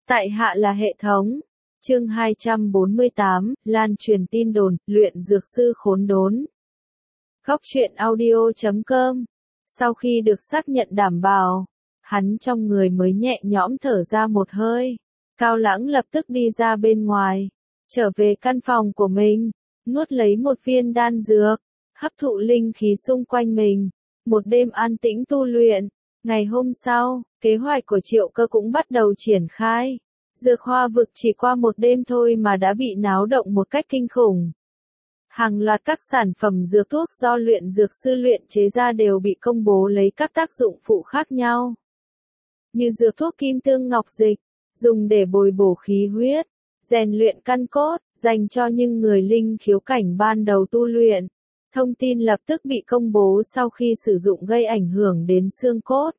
Tại hạ là hệ thống. Chương 248, lan truyền tin đồn, luyện dược sư khốn đốn. Góc truyện audio.com. Sau khi được xác nhận đảm bảo, hắn trong người mới nhẹ nhõm thở ra một hơi. Cao Lãng lập tức đi ra bên ngoài, trở về căn phòng của mình, nuốt lấy một viên đan dược, hấp thụ linh khí xung quanh mình, một đêm an tĩnh tu luyện. Ngày hôm sau, kế hoạch của Triệu Cơ cũng bắt đầu triển khai. Dược hoa vực chỉ qua một đêm thôi mà đã bị náo động một cách kinh khủng. Hàng loạt các sản phẩm dược thuốc do luyện dược sư luyện chế ra đều bị công bố lấy các tác dụng phụ khác nhau. Như dược thuốc kim tương ngọc dịch, dùng để bồi bổ khí huyết, rèn luyện căn cốt, dành cho những người linh khiếu cảnh ban đầu tu luyện. Thông tin lập tức bị công bố sau khi sử dụng gây ảnh hưởng đến xương cốt.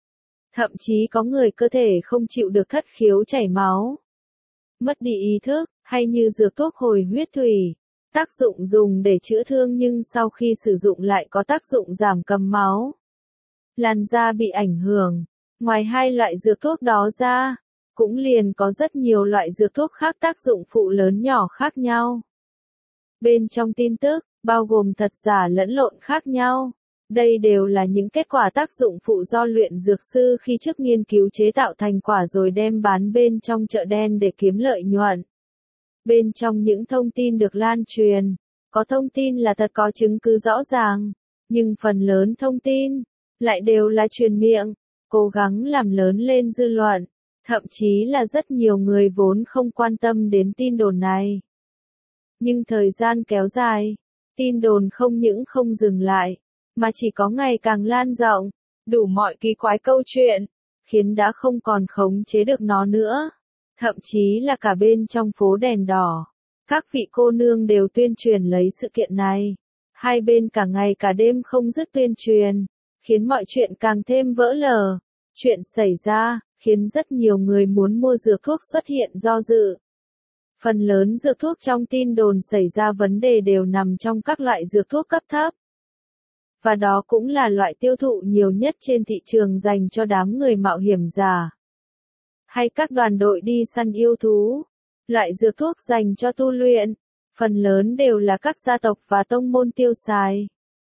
Thậm chí có người cơ thể không chịu được thất khiếu chảy máu, mất đi ý thức, hay như dược thuốc hồi huyết thủy, tác dụng dùng để chữa thương nhưng sau khi sử dụng lại có tác dụng giảm cầm máu. Làn da bị ảnh hưởng. Ngoài hai loại dược thuốc đó ra, cũng liền có rất nhiều loại dược thuốc khác tác dụng phụ lớn nhỏ khác nhau. Bên trong tin tức, bao gồm thật giả lẫn lộn khác nhau. Đây đều là những kết quả tác dụng phụ do luyện dược sư khi trước nghiên cứu chế tạo thành quả rồi đem bán bên trong chợ đen để kiếm lợi nhuận. Bên trong những thông tin được lan truyền, có thông tin là thật có chứng cứ rõ ràng, nhưng phần lớn thông tin lại đều là truyền miệng, cố gắng làm lớn lên dư luận, thậm chí là rất nhiều người vốn không quan tâm đến tin đồn này. Nhưng thời gian kéo dài, tin đồn không những không dừng lại, mà chỉ có ngày càng lan rộng, đủ mọi kỳ quái câu chuyện, khiến đã không còn khống chế được nó nữa. Thậm chí là cả bên trong phố đèn đỏ, các vị cô nương đều tuyên truyền lấy sự kiện này. Hai bên cả ngày cả đêm không dứt tuyên truyền, khiến mọi chuyện càng thêm vỡ lờ. Chuyện xảy ra, khiến rất nhiều người muốn mua dược thuốc xuất hiện do dự. Phần lớn dược thuốc trong tin đồn xảy ra vấn đề đều nằm trong các loại dược thuốc cấp thấp. Và đó cũng là loại tiêu thụ nhiều nhất trên thị trường dành cho đám người mạo hiểm giả. Hay các đoàn đội đi săn yêu thú. Loại dược thuốc dành cho tu luyện, phần lớn đều là các gia tộc và tông môn tiêu xài.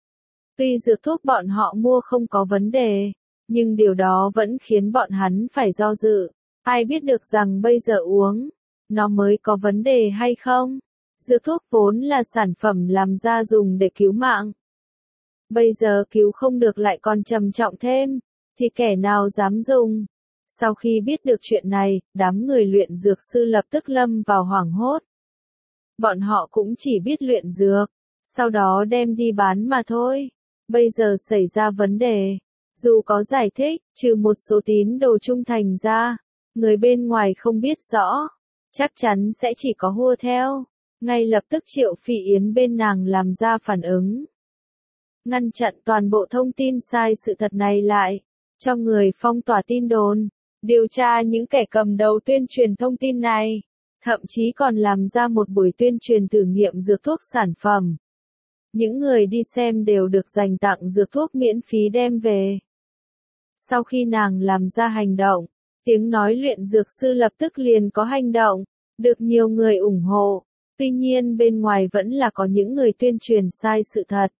Tuy dược thuốc bọn họ mua không có vấn đề, nhưng điều đó vẫn khiến bọn hắn phải do dự. Ai biết được rằng bây giờ uống, nó mới có vấn đề hay không? Dược thuốc vốn là sản phẩm làm ra dùng để cứu mạng. Bây giờ cứu không được lại còn trầm trọng thêm, thì kẻ nào dám dùng? Sau khi biết được chuyện này, đám người luyện dược sư lập tức lâm vào hoảng hốt. Bọn họ cũng chỉ biết luyện dược, sau đó đem đi bán mà thôi. Bây giờ xảy ra vấn đề, dù có giải thích, trừ một số tín đồ trung thành ra, người bên ngoài không biết rõ, chắc chắn sẽ chỉ có hua theo. Ngay lập tức Triệu Phỉ Yến bên nàng làm ra phản ứng, ngăn chặn toàn bộ thông tin sai sự thật này lại, cho người phong tỏa tin đồn, điều tra những kẻ cầm đầu tuyên truyền thông tin này, thậm chí còn làm ra một buổi tuyên truyền thử nghiệm dược thuốc sản phẩm. Những người đi xem đều được dành tặng dược thuốc miễn phí đem về. Sau khi nàng làm ra hành động, tiếng nói luyện dược sư lập tức liền có hành động, được nhiều người ủng hộ. Tuy nhiên bên ngoài vẫn là có những người tuyên truyền sai sự thật.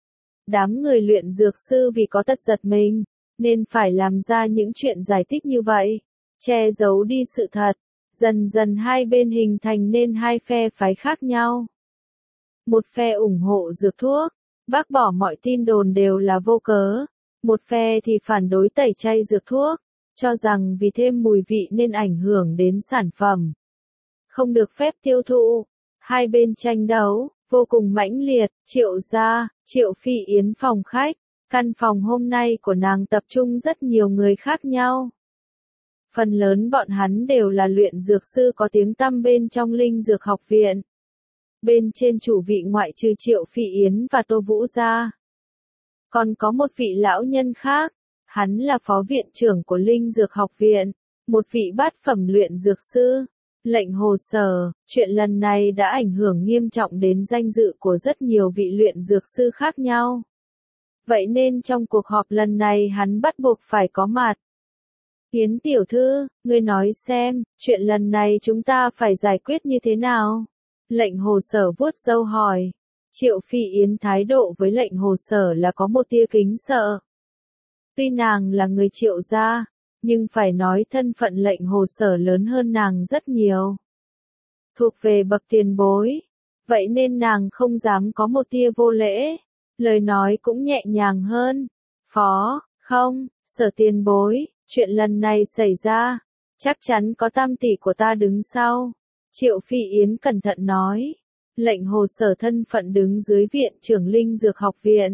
Đám người luyện dược sư vì có tật giật mình, nên phải làm ra những chuyện giải thích như vậy, che giấu đi sự thật. Dần dần hai bên hình thành nên hai phe phái khác nhau. Một phe ủng hộ dược thuốc, bác bỏ mọi tin đồn đều là vô cớ. Một phe thì phản đối tẩy chay dược thuốc, cho rằng vì thêm mùi vị nên ảnh hưởng đến sản phẩm, không được phép tiêu thụ. Hai bên tranh đấu vô cùng mãnh liệt. Triệu gia, Triệu Phỉ Yến phòng khách. Căn phòng hôm nay của nàng tập trung rất nhiều người khác nhau. Phần lớn bọn hắn đều là luyện dược sư có tiếng tăm bên trong Linh Dược Học Viện. Bên trên chủ vị ngoại trừ Triệu Phỉ Yến và Tô Vũ gia, còn có một vị lão nhân khác, hắn là phó viện trưởng của Linh Dược Học Viện, một vị bát phẩm luyện dược sư. Lệnh hồ sở, chuyện lần này đã ảnh hưởng nghiêm trọng đến danh dự của rất nhiều vị luyện dược sư khác nhau. Vậy nên trong cuộc họp lần này hắn bắt buộc phải có mặt. Yến tiểu thư, ngươi nói xem, chuyện lần này chúng ta phải giải quyết như thế nào? Lệnh Hồ Sở vuốt râu hỏi. Triệu Phi Yến thái độ với lệnh Hồ Sở là có một tia kính sợ. Tuy nàng là người Triệu gia, nhưng phải nói thân phận lệnh Hồ Sở lớn hơn nàng rất nhiều. Thuộc về bậc tiền bối, vậy nên nàng không dám có một tia vô lễ, lời nói cũng nhẹ nhàng hơn. Không, Sở tiền bối, chuyện lần này xảy ra, chắc chắn có tam tỷ của ta đứng sau. Triệu Phi Yến cẩn thận nói, lệnh Hồ Sở thân phận đứng dưới viện trưởng Linh Dược Học Viện.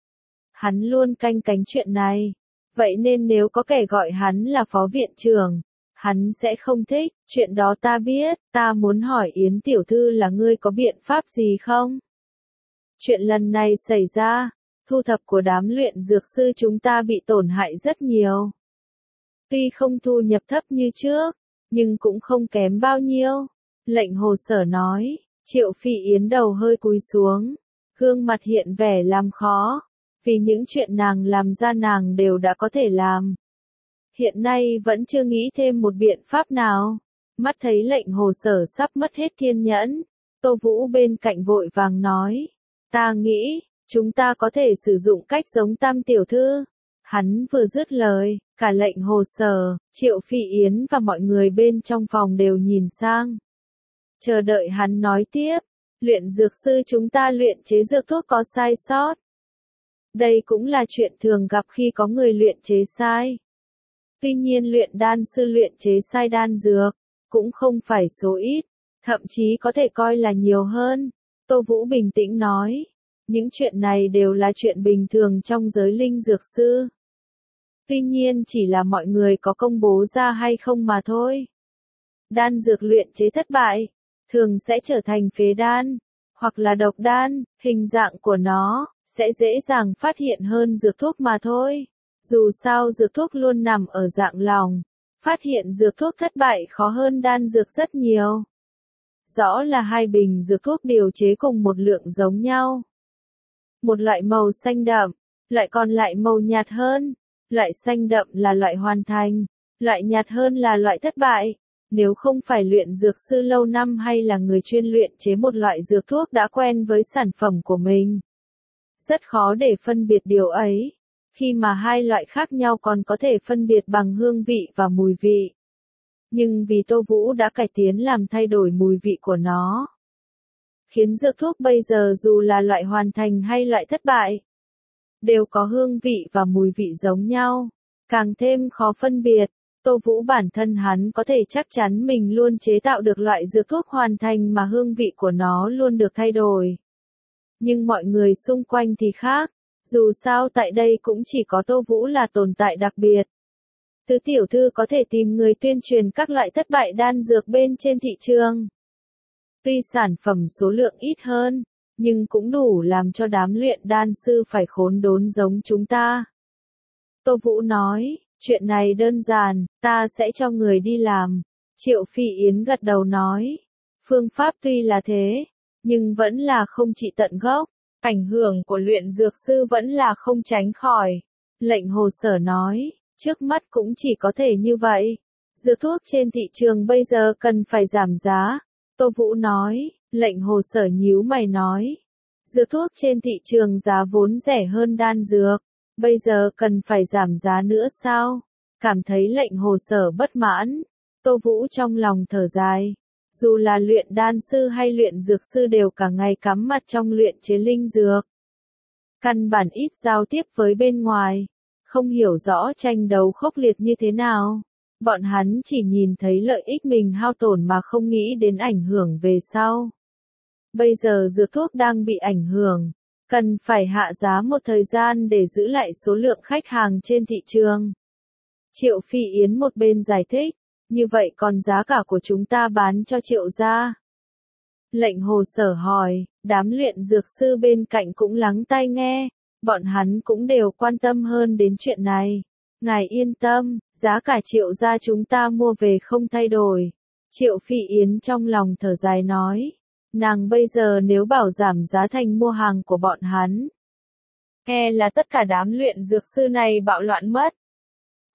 Hắn luôn canh cánh chuyện này, vậy nên nếu có kẻ gọi hắn là phó viện trưởng, hắn sẽ không thích, chuyện đó ta biết, ta muốn hỏi Yến tiểu thư là ngươi có biện pháp gì không? Chuyện lần này xảy ra, thu thập của đám luyện dược sư chúng ta bị tổn hại rất nhiều. Tuy không thu nhập thấp như trước, nhưng cũng không kém bao nhiêu. Lệnh Hồ Sở nói, Triệu Phi Yến đầu hơi cúi xuống, gương mặt hiện vẻ làm khó, vì những chuyện nàng làm ra nàng đều đã có thể làm. Hiện nay vẫn chưa nghĩ thêm một biện pháp nào. Mắt thấy lệnh Hồ Sở sắp mất hết kiên nhẫn, Tô Vũ bên cạnh vội vàng nói, ta nghĩ, chúng ta có thể sử dụng cách giống Tam tiểu thư. Hắn vừa dứt lời, cả lệnh Hồ Sở, Triệu Phi Yến và mọi người bên trong phòng đều nhìn sang. Chờ đợi hắn nói tiếp, luyện dược sư chúng ta luyện chế dược thuốc có sai sót. Đây cũng là chuyện thường gặp khi có người luyện chế sai. Tuy nhiên luyện đan sư luyện chế sai đan dược, cũng không phải số ít, thậm chí có thể coi là nhiều hơn. Tô Vũ bình tĩnh nói, những chuyện này đều là chuyện bình thường trong giới linh dược sư. Tuy nhiên chỉ là mọi người có công bố ra hay không mà thôi. Đan dược luyện chế thất bại, thường sẽ trở thành phế đan, hoặc là độc đan, hình dạng của nó sẽ dễ dàng phát hiện hơn dược thuốc mà thôi. Dù sao dược thuốc luôn nằm ở dạng lỏng, phát hiện dược thuốc thất bại khó hơn đan dược rất nhiều. Rõ là hai bình dược thuốc điều chế cùng một lượng giống nhau. Một loại màu xanh đậm, loại còn lại màu nhạt hơn. Loại xanh đậm là loại hoàn thành, loại nhạt hơn là loại thất bại. Nếu không phải luyện dược sư lâu năm hay là người chuyên luyện chế một loại dược thuốc đã quen với sản phẩm của mình, rất khó để phân biệt điều ấy. Khi mà hai loại khác nhau còn có thể phân biệt bằng hương vị và mùi vị. Nhưng vì Tô Vũ đã cải tiến làm thay đổi mùi vị của nó, khiến dược thuốc bây giờ dù là loại hoàn thành hay loại thất bại, đều có hương vị và mùi vị giống nhau, càng thêm khó phân biệt. Tô Vũ bản thân hắn có thể chắc chắn mình luôn chế tạo được loại dược thuốc hoàn thành mà hương vị của nó luôn được thay đổi. Nhưng mọi người xung quanh thì khác, dù sao tại đây cũng chỉ có Tô Vũ là tồn tại đặc biệt. Tứ tiểu thư có thể tìm người tuyên truyền các loại thất bại đan dược bên trên thị trường. Tuy sản phẩm số lượng ít hơn, nhưng cũng đủ làm cho đám luyện đan sư phải khốn đốn giống chúng ta. Tô Vũ nói, chuyện này đơn giản, ta sẽ cho người đi làm. Triệu Phi Yến gật đầu nói, phương pháp tuy là thế, nhưng vẫn là không trị tận gốc, ảnh hưởng của luyện dược sư vẫn là không tránh khỏi. Lệnh Hồ Sở nói, trước mắt cũng chỉ có thể như vậy. Dược thuốc trên thị trường bây giờ cần phải giảm giá. Tô Vũ nói, lệnh Hồ Sở nhíu mày nói, dược thuốc trên thị trường giá vốn rẻ hơn đan dược, bây giờ cần phải giảm giá nữa sao? Cảm thấy lệnh Hồ Sở bất mãn, Tô Vũ trong lòng thở dài. Dù là luyện đan sư hay luyện dược sư đều cả ngày cắm mặt trong luyện chế linh dược. Căn bản ít giao tiếp với bên ngoài, không hiểu rõ tranh đấu khốc liệt như thế nào. Bọn hắn chỉ nhìn thấy lợi ích mình hao tổn mà không nghĩ đến ảnh hưởng về sau. Bây giờ dược thuốc đang bị ảnh hưởng, cần phải hạ giá một thời gian để giữ lại số lượng khách hàng trên thị trường. Triệu Phi Yến một bên giải thích, như vậy còn giá cả của chúng ta bán cho Triệu gia. Lệnh Hồ Sở hỏi, đám luyện dược sư bên cạnh cũng lắng tai nghe, bọn hắn cũng đều quan tâm hơn đến chuyện này. Ngài yên tâm, giá cả Triệu gia chúng ta mua về không thay đổi. Triệu Phi Yến trong lòng thở dài nói, nàng bây giờ nếu bảo giảm giá thành mua hàng của bọn hắn, e là tất cả đám luyện dược sư này bạo loạn mất.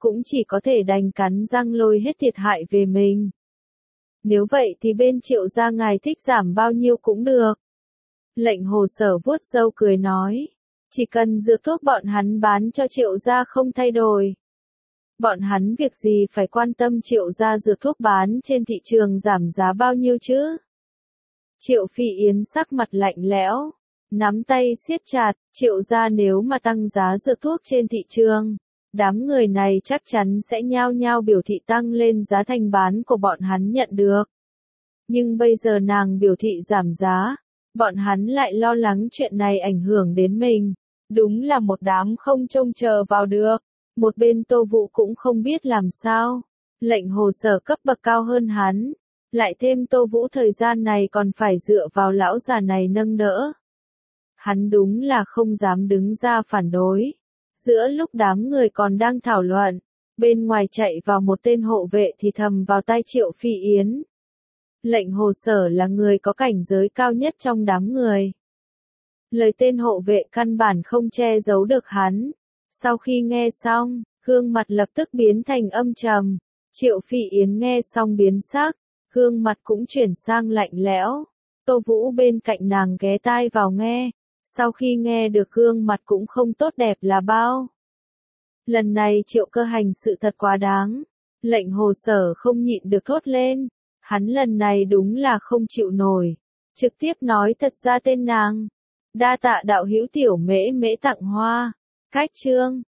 cũng chỉ có thể đành cắn răng lôi hết thiệt hại về mình. Nếu vậy thì bên Triệu gia ngài thích giảm bao nhiêu cũng được. Lệnh Hồ Sở vuốt râu cười nói, chỉ cần dược thuốc bọn hắn bán cho Triệu gia không thay đổi. Bọn hắn việc gì phải quan tâm Triệu gia dược thuốc bán trên thị trường giảm giá bao nhiêu chứ? Triệu Phi Yến sắc mặt lạnh lẽo, nắm tay siết chặt, Triệu gia nếu mà tăng giá dược thuốc trên thị trường, đám người này chắc chắn sẽ nhao nhao biểu thị tăng lên giá thành bán của bọn hắn nhận được. Nhưng bây giờ nàng biểu thị giảm giá, bọn hắn lại lo lắng chuyện này ảnh hưởng đến mình. Đúng là một đám không trông chờ vào được. Một bên Tô Vũ cũng không biết làm sao. Lệnh Hồ Sở cấp bậc cao hơn hắn. Lại thêm Tô Vũ thời gian này còn phải dựa vào lão già này nâng đỡ. Hắn đúng là không dám đứng ra phản đối. Giữa lúc đám người còn đang thảo luận, bên ngoài chạy vào một tên hộ vệ thì thầm vào tai Triệu Phi Yến. Lệnh Hồ Sở là người có cảnh giới cao nhất trong đám người. Lời tên hộ vệ căn bản không che giấu được hắn. Sau khi nghe xong, gương mặt lập tức biến thành âm trầm. Triệu Phi Yến nghe xong biến sắc, gương mặt cũng chuyển sang lạnh lẽo. Tô Vũ bên cạnh nàng ghé tai vào nghe. Sau khi nghe được gương mặt cũng không tốt đẹp là bao. Lần này Triệu Cơ hành sự thật quá đáng. Lệnh Hồ Sở không nhịn được thốt lên. Hắn lần này đúng là không chịu nổi. Trực tiếp nói thật ra tên nàng. Đa tạ đạo hữu Tiểu Mễ Mễ tặng hoa. Cách chương